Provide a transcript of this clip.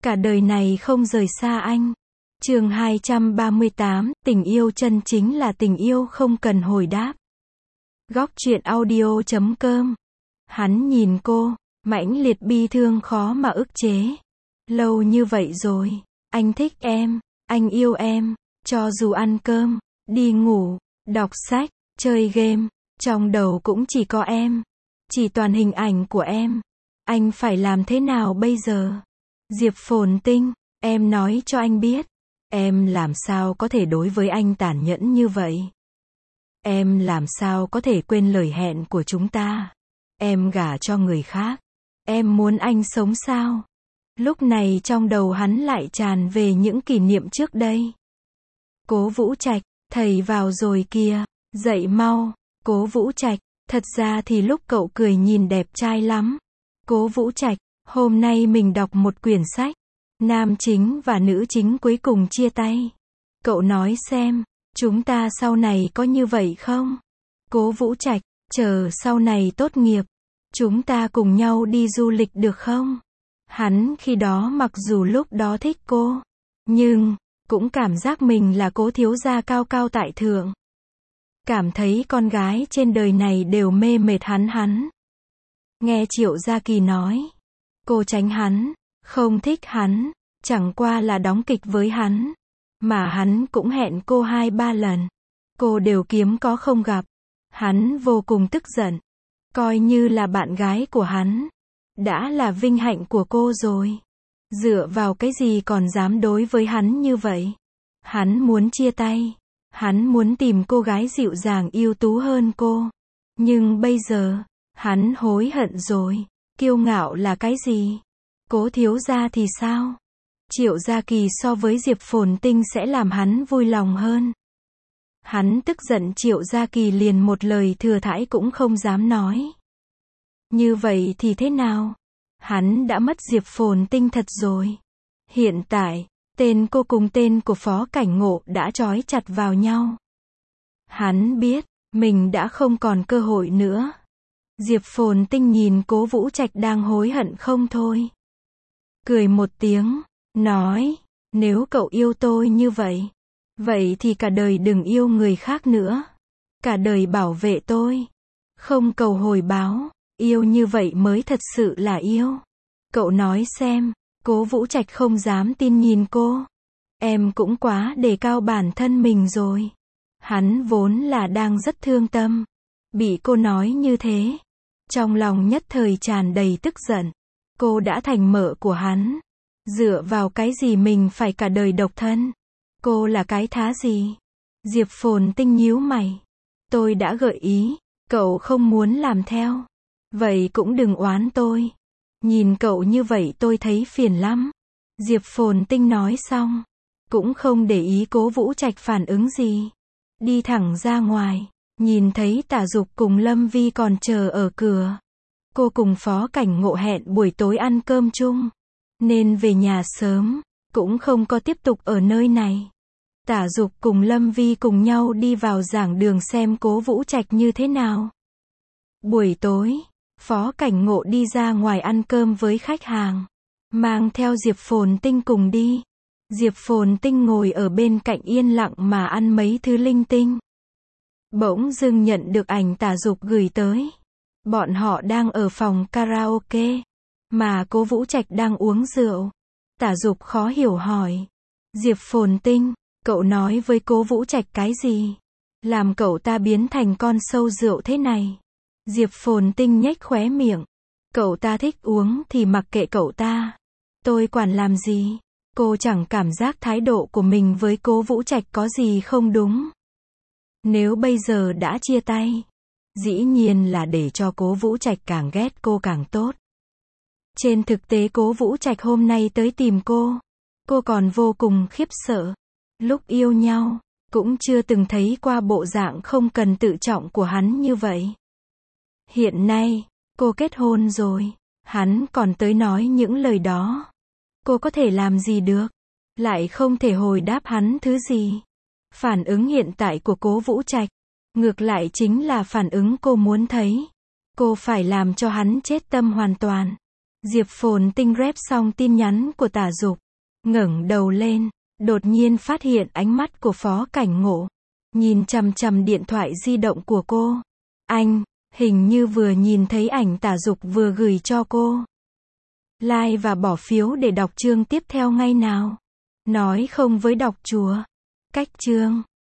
Cả đời này không rời xa anh. Chương 238, tình yêu chân chính là tình yêu không cần hồi đáp. Góc truyện audio.com. Hắn nhìn cô, mãnh liệt bi thương khó mà ức chế. Lâu như vậy rồi, anh thích em, anh yêu em, cho dù ăn cơm, đi ngủ, đọc sách, chơi game, trong đầu cũng chỉ có em. Chỉ toàn hình ảnh của em. Anh phải làm thế nào bây giờ? Diệp Phồn Tinh, em nói cho anh biết. Em làm sao có thể đối với anh tàn nhẫn như vậy? Em làm sao có thể quên lời hẹn của chúng ta? Em gả cho người khác. Em muốn anh sống sao? Lúc này trong đầu hắn lại tràn về những kỷ niệm trước đây. Cố Vũ Trạch, thầy vào rồi kìa, dậy mau. Cố Vũ Trạch, thật ra thì lúc cậu cười nhìn đẹp trai lắm. Cố Vũ Trạch, hôm nay mình đọc một quyển sách. Nam chính và nữ chính cuối cùng chia tay. Cậu nói xem, chúng ta sau này có như vậy không? Cố Vũ Trạch, chờ sau này tốt nghiệp, chúng ta cùng nhau đi du lịch được không? Hắn khi đó mặc dù lúc đó thích cô, nhưng cũng cảm giác mình là cố thiếu gia cao cao tại thượng. Cảm thấy con gái trên đời này đều mê mệt hắn. Nghe Triệu Gia Kỳ nói, cô tránh hắn, không thích hắn, chẳng qua là đóng kịch với hắn. Mà hắn cũng hẹn cô 2-3 lần. Cô đều kiếm có không gặp. Hắn vô cùng tức giận. Coi như là bạn gái của hắn. Đã là vinh hạnh của cô rồi. Dựa vào cái gì còn dám đối với hắn như vậy? Hắn muốn chia tay. Hắn muốn tìm cô gái dịu dàng ưu tú hơn cô. Nhưng bây giờ, hắn hối hận rồi. Kiêu ngạo là cái gì? Cố thiếu gia thì sao? Triệu Gia Kỳ so với Diệp Phồn Tinh sẽ làm hắn vui lòng hơn. Hắn tức giận Triệu Gia Kỳ liền một lời thừa thãi cũng không dám nói. Như vậy thì thế nào? Hắn đã mất Diệp Phồn Tinh thật rồi. Hiện tại, tên cô cùng tên của Phó Cảnh Ngộ đã trói chặt vào nhau. Hắn biết, mình đã không còn cơ hội nữa. Diệp Phồn Tinh nhìn Cố Vũ Trạch đang hối hận không thôi. Cười một tiếng, nói, nếu cậu yêu tôi như vậy, vậy thì cả đời đừng yêu người khác nữa. Cả đời bảo vệ tôi. Không cầu hồi báo, yêu như vậy mới thật sự là yêu. Cậu nói xem, Cố Vũ Trạch không dám tin nhìn cô. Em cũng quá đề cao bản thân mình rồi. Hắn vốn là đang rất thương tâm. Bị cô nói như thế. Trong lòng nhất thời tràn đầy tức giận. Cô đã thành mợ của hắn. Dựa vào cái gì mình phải cả đời độc thân? Cô là cái thá gì? Diệp Phồn Tinh nhíu mày. Tôi đã gợi ý, cậu không muốn làm theo. Vậy cũng đừng oán tôi. Nhìn cậu như vậy tôi thấy phiền lắm. Diệp Phồn Tinh nói xong, cũng không để ý Cố Vũ Trạch phản ứng gì. Đi thẳng ra ngoài, nhìn thấy Tả Dục cùng Lâm Vi còn chờ ở cửa. Cô cùng Phó Cảnh Ngộ hẹn buổi tối ăn cơm chung. Nên về nhà sớm, cũng không có tiếp tục ở nơi này. Tả Dục cùng Lâm Vi cùng nhau đi vào giảng đường xem Cố Vũ Trạch như thế nào. Buổi tối, Phó Cảnh Ngộ đi ra ngoài ăn cơm với khách hàng. Mang theo Diệp Phồn Tinh cùng đi. Diệp Phồn Tinh ngồi ở bên cạnh yên lặng mà ăn mấy thứ linh tinh. Bỗng dưng nhận được ảnh Tả Dục gửi tới. Bọn họ đang ở phòng karaoke. Mà Cố Vũ Trạch đang uống rượu. Tả Dục khó hiểu hỏi. Diệp Phồn Tinh, cậu nói với Cố Vũ Trạch cái gì? Làm cậu ta biến thành con sâu rượu thế này. Diệp Phồn Tinh nhếch khóe miệng. Cậu ta thích uống thì mặc kệ cậu ta. Tôi quản làm gì? Cô chẳng cảm giác thái độ của mình với Cố Vũ Trạch có gì không đúng. Nếu bây giờ đã chia tay, dĩ nhiên là để cho Cố Vũ Trạch càng ghét cô càng tốt. Trên thực tế Cố Vũ Trạch hôm nay tới tìm cô còn vô cùng khiếp sợ. Lúc yêu nhau, cũng chưa từng thấy qua bộ dạng không cần tự trọng của hắn như vậy. Hiện nay, cô kết hôn rồi, hắn còn tới nói những lời đó. Cô có thể làm gì được? Lại không thể hồi đáp hắn thứ gì. Phản ứng hiện tại của Cố Vũ Trạch, ngược lại chính là phản ứng cô muốn thấy. Cô phải làm cho hắn chết tâm hoàn toàn. Diệp Phồn Tinh rep xong tin nhắn của Tả Dục, ngẩng đầu lên, đột nhiên phát hiện ánh mắt của Phó Cảnh Ngộ, nhìn chằm chằm điện thoại di động của cô. Anh, hình như vừa nhìn thấy ảnh Tả Dục vừa gửi cho cô. Like và bỏ phiếu để đọc chương tiếp theo ngay nào. Nói không với đọc chúa. Cách chương.